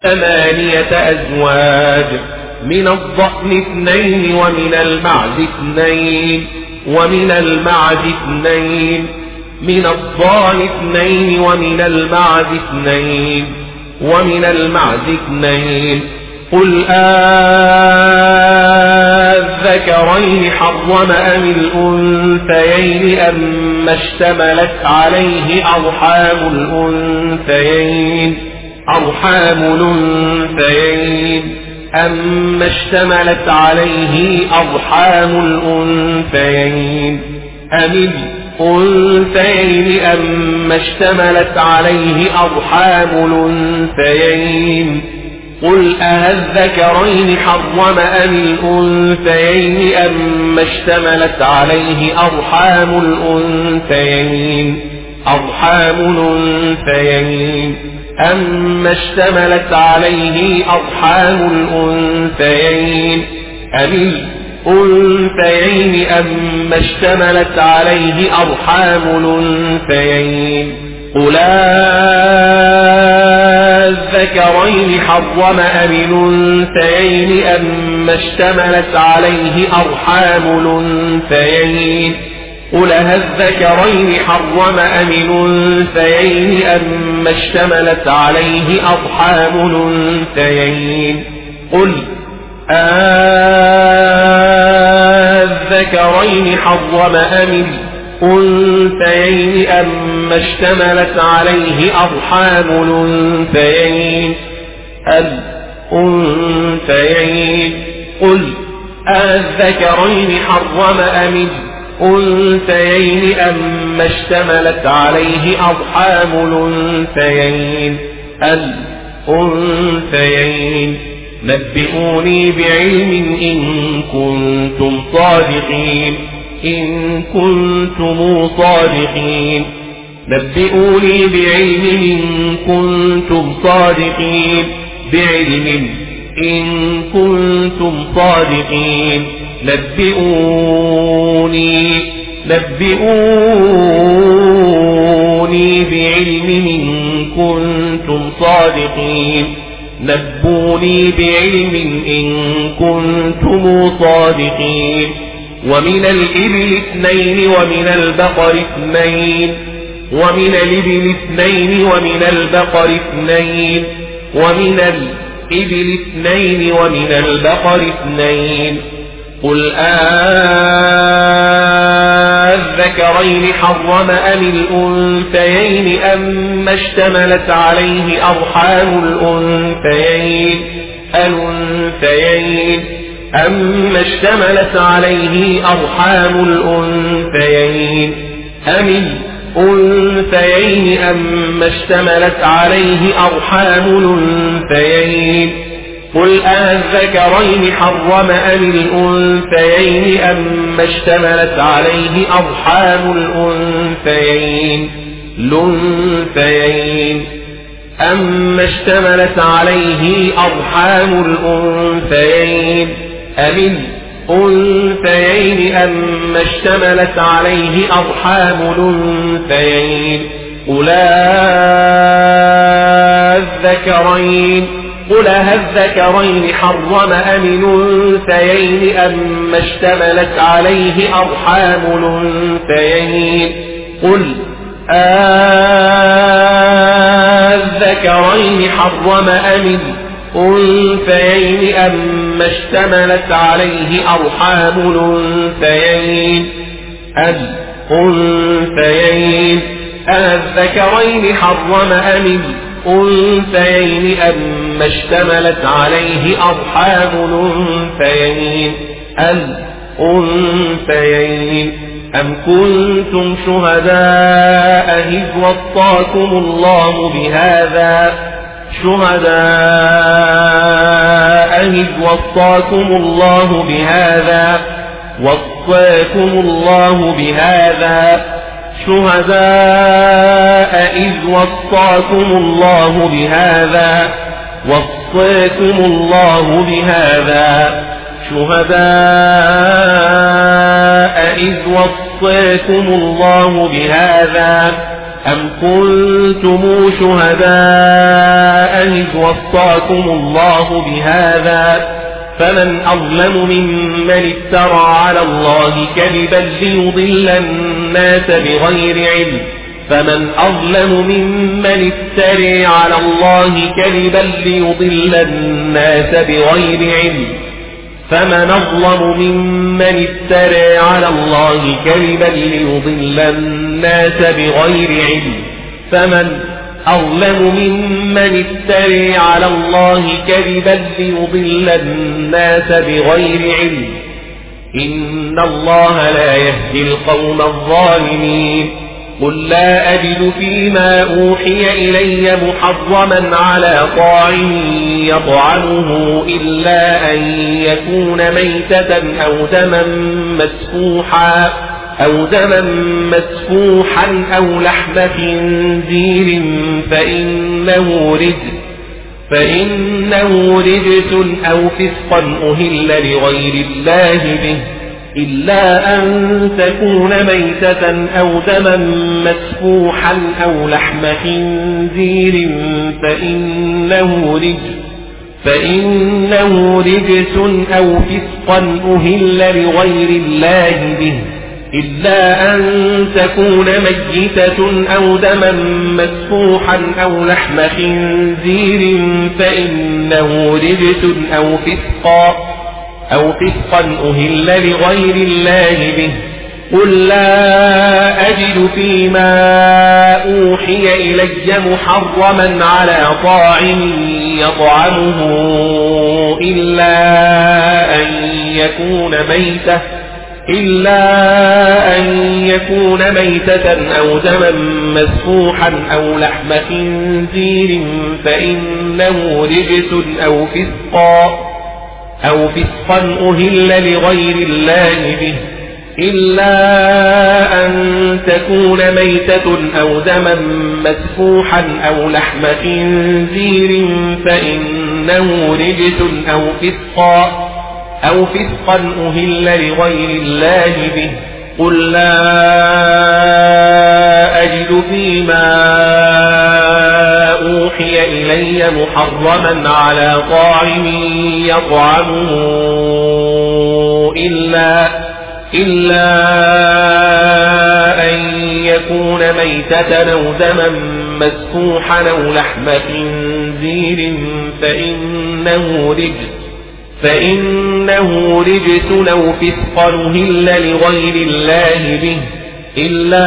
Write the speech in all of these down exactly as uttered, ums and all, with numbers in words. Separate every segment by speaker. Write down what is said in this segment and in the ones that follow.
Speaker 1: ثمانية أزواج من الضأن اثنين ومن المعز اثنين ومن المعز اثنين من الضأن اثنين ومن المعز اثنين ومن المعز اثنين قل أذكرين حرم أم الأنثيين أما اشتملت عليه أرحام الأنثيين أرحام الأنثيين أما اشتملت عليه أرحام الأنثيين أم الأنثيين أما اشتملت عليه أرحام الأنثيين قل أهذكرين حرم أم الأنثيين أما اشتملت عليه أرحام الأنثيين أرحام الأنثيين أما اشتملت عليه أرحام الأنثيين أم الأنثيين أما اشتملت عليه أرحام الأنثيين قل أذكرين حرم أم الأنثيين أما اشتملت عليه أرحام الأنثيين قل أذكرين حرم أم الأنثيين أما اشتملت عليه أرحام الأنثيين قل أذكرين حرم أم الأنثيين أما اشتملت عليه أرحام الأنثيين الأنثيين قل أذكرين حرم أم الأنثيين أما اشتملت عليه أرحام الأنثيين الأنثيين نبئوني بعلم إن كنتم صادقين إن كنتم صادقين نبئوني بعلم إن كنتم صادقين بعلم إن كنتم صادقين نبئوني نبئوني بعلم إن كنتم صادقين نبوني بعلم إن كنتم صادقين ومن الإبل اثنين ومن البقر اثنين ومن الإبل اثنين ومن البقر اثنين ومن الإبل اثنين ومن البقر اثنين قل أذكرين حرم أم الأنثيين أما اشتملت عليه أرحام الأنثيين الأنثيين أما اشتملت عليه أرحام الأنثيين أم الأنثيين أما اشتملت عليه أرحام الأنثيين قل أذكرين حرم أم الأنثيين أما اشتملت عليه أرحام الأنثيين الأنثيين أما اشتملت عليه أرحام الأنثيين أم الأنثيين أما اشتملت عليه أرحام الأنثيين قل أذكرين قل أذكرين حرم أم الأنثيين أما اشتملت عليه أرحام الأنثيين قل أذكرين حرم أم الأنثيين أما اشتملت عليه أرحام الأنثيين الأنثيين أذكرين حرم أم الأنثيين أما اشتملت عليه أرحام الأنثيين الأنثيين أم كنتم شهداء إذ وصاكم الله بهذا شهداء إذ وصاكم الله بهذا وصاكم الله بهذا شهداء إذ وصاكم الله بهذا وصاكم الله بهذا شهداء إذ وصاكم الله بهذا أم كنتم شهداء إذ وصاكم الله بهذا فمن أظلم ممن افترى على الله كذبا ليضل الناس بغير علم فمن أظلم ممن افترى على الله كذبا ليضل الناس بغير علم فمن أظلم ممن افترى على الله كذبا ليضل الناس بغير علم فمن أظلم ممن افترى على الله كذبا ليضل الناس بغير علم إن الله لا يهدي القوم الظالمين قل لا أجد فيما أوحي إلي محرما على طاعم يطعمه إلا أن يكون ميتة أو دما مسفوحا أو دما مسفوحا أو لحم خنزير فإنه رجس فإنه رجس أو فسقا أهل لغير الله به إلا أن تكون ميتة أو دما مسفوحا أو لحم خنزير فإنه رجس فإنه رجس أو فسقا أهل لغير الله به إلا أن تكون ميتة أو دما مسفوحا أو لحم خنزير فإنه رجس أو فسقا أو فسقا أهل لغير الله به قل لا أجد فيما أوحي إلي محرما على طاعم يطعمه إلا أن يكون ميتة إلا أن يكون ميتة أو دما مسفوحا أو لحم خنزير فإنه رجس أو فسقا أو فسقا أهل لغير الله به إلا أن تكون ميتة أو دما مسفوحا أو لحم خنزير فإنه رجس أو فسقا أو فسقا أهل لغير الله به قل لا أجد فيما أوحي إلي محرما على طاعم يطعمه إلا إلا أن يكون ميتة أو دما مسفوحا أو لحم خنزير فإنه رجس فإنه رجس أو فسقا أهل لغير الله به إلا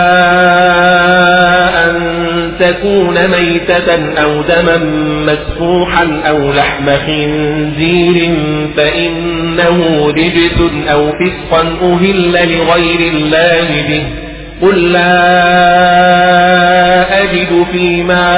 Speaker 1: أن تكون ميتة أو دما مسفوحا أو لحم خنزير فإنه رجس أو فسقا أهل لغير الله به قل لا أجد فيما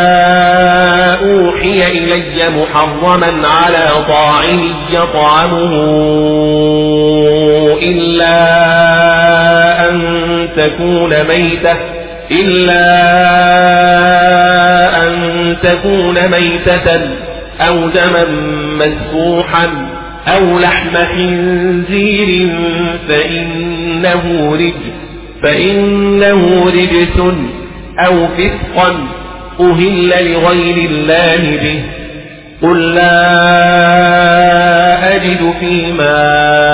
Speaker 1: أوحي إلي محرما على طاعم يطعمه إلا أن تكون ميتة إلا أن تكون ميتة أو دما مسفوحا أو لحم خنزير فإنه رجس فإنه رجس أو فسقا أهل لغير الله به قل لا أجد فيما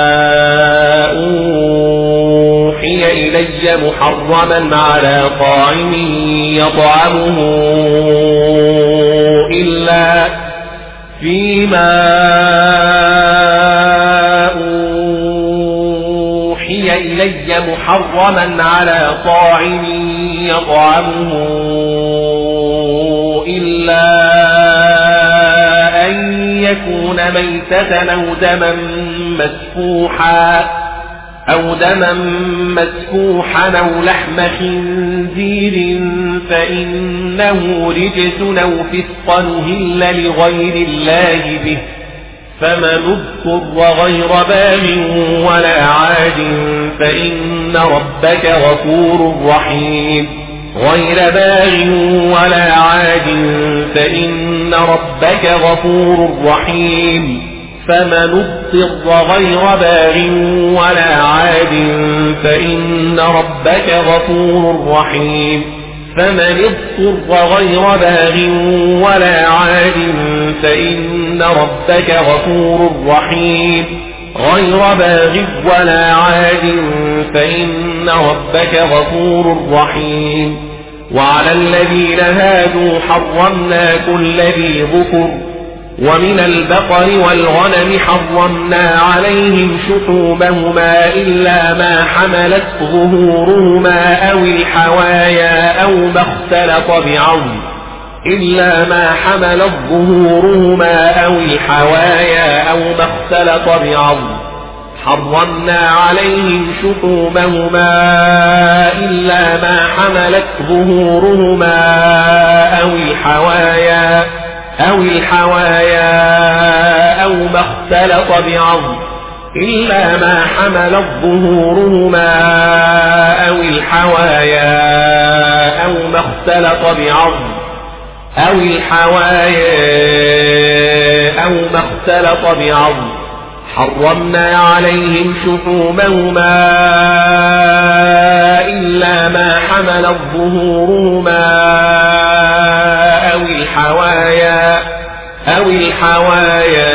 Speaker 1: أوحي إلي محرما على طاعم يطعمه إلا فيما إلي محرما على طاعم يطعمه إلا أن يكون ميتة أو دما مسفوحا أو دما مسفوحا أو لحم خنزير فإنه رجس أو فسقا أهل لغير الله به فمن اضطر غير باغ ولا عاد فإن ربك غفور رحيم غير باغ ولا عاد فإن ربك غفور رحيم فمن اضطر غير باغ ولا عاد فإن ربك غفور رحيم فمن اضطر غير باغ ولا عاد فإن ربك غفور رحيم غير باغ ولا عاد فإن ربك غفور رحيم وعلى الذين هادوا حرمنا كل ذي ذكر ومن البقر والغنم حرمنا عليهم شحومهما إلا ما حملت ظهورهما أو الحوايا أو ما اختلط بعظم إلا ما حملت ظهورهما أو الحوايا أو ما اختلط بعظم حرمنا عليهم شحومهما إلا ما حملت ظهورهما أو الحوايا أو الحوايا أو ما اختلط بعظم إلا ما حملت ظهورهما أو الحوايا أو ما اختلط بعظم أو الحوايا أو ما اختلط بعظم حرمنا عليهم شحومهما إلا ما حملت ظهورهما أو الحوايا أو الحوايا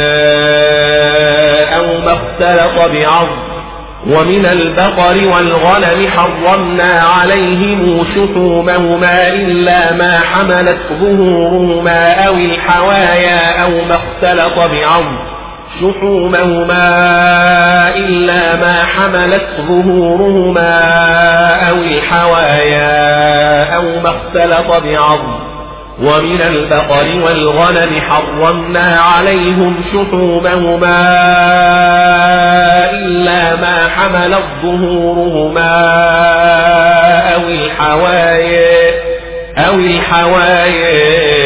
Speaker 1: أو ما اختلط بعظم ومن البقر والغنم حرمنا عليهم شحومهما إلا ما حملت ظهورهما أو الحوايا أو ما اختلط بعظم شحومهما إلا ما حملت ظهورهما أو الحوايا أو ما اختلط بعظم ومن البقر والغنم حرمنا عليهم شحومهما إلا ما حملت ظهورهما أو الحوايا أو الحوايا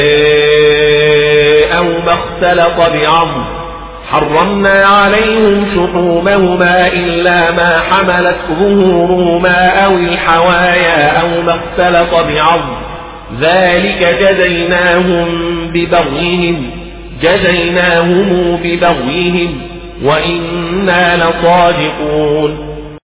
Speaker 1: أو ما اختلط بعظم حرمنا عليهم شحومهما إلا ما حملت ظهورهما أو الحوايا أو ما اختلط بعظم ذلك جزيناهم ببغيهم جزيناهم ببغيهم وإنا لصادقون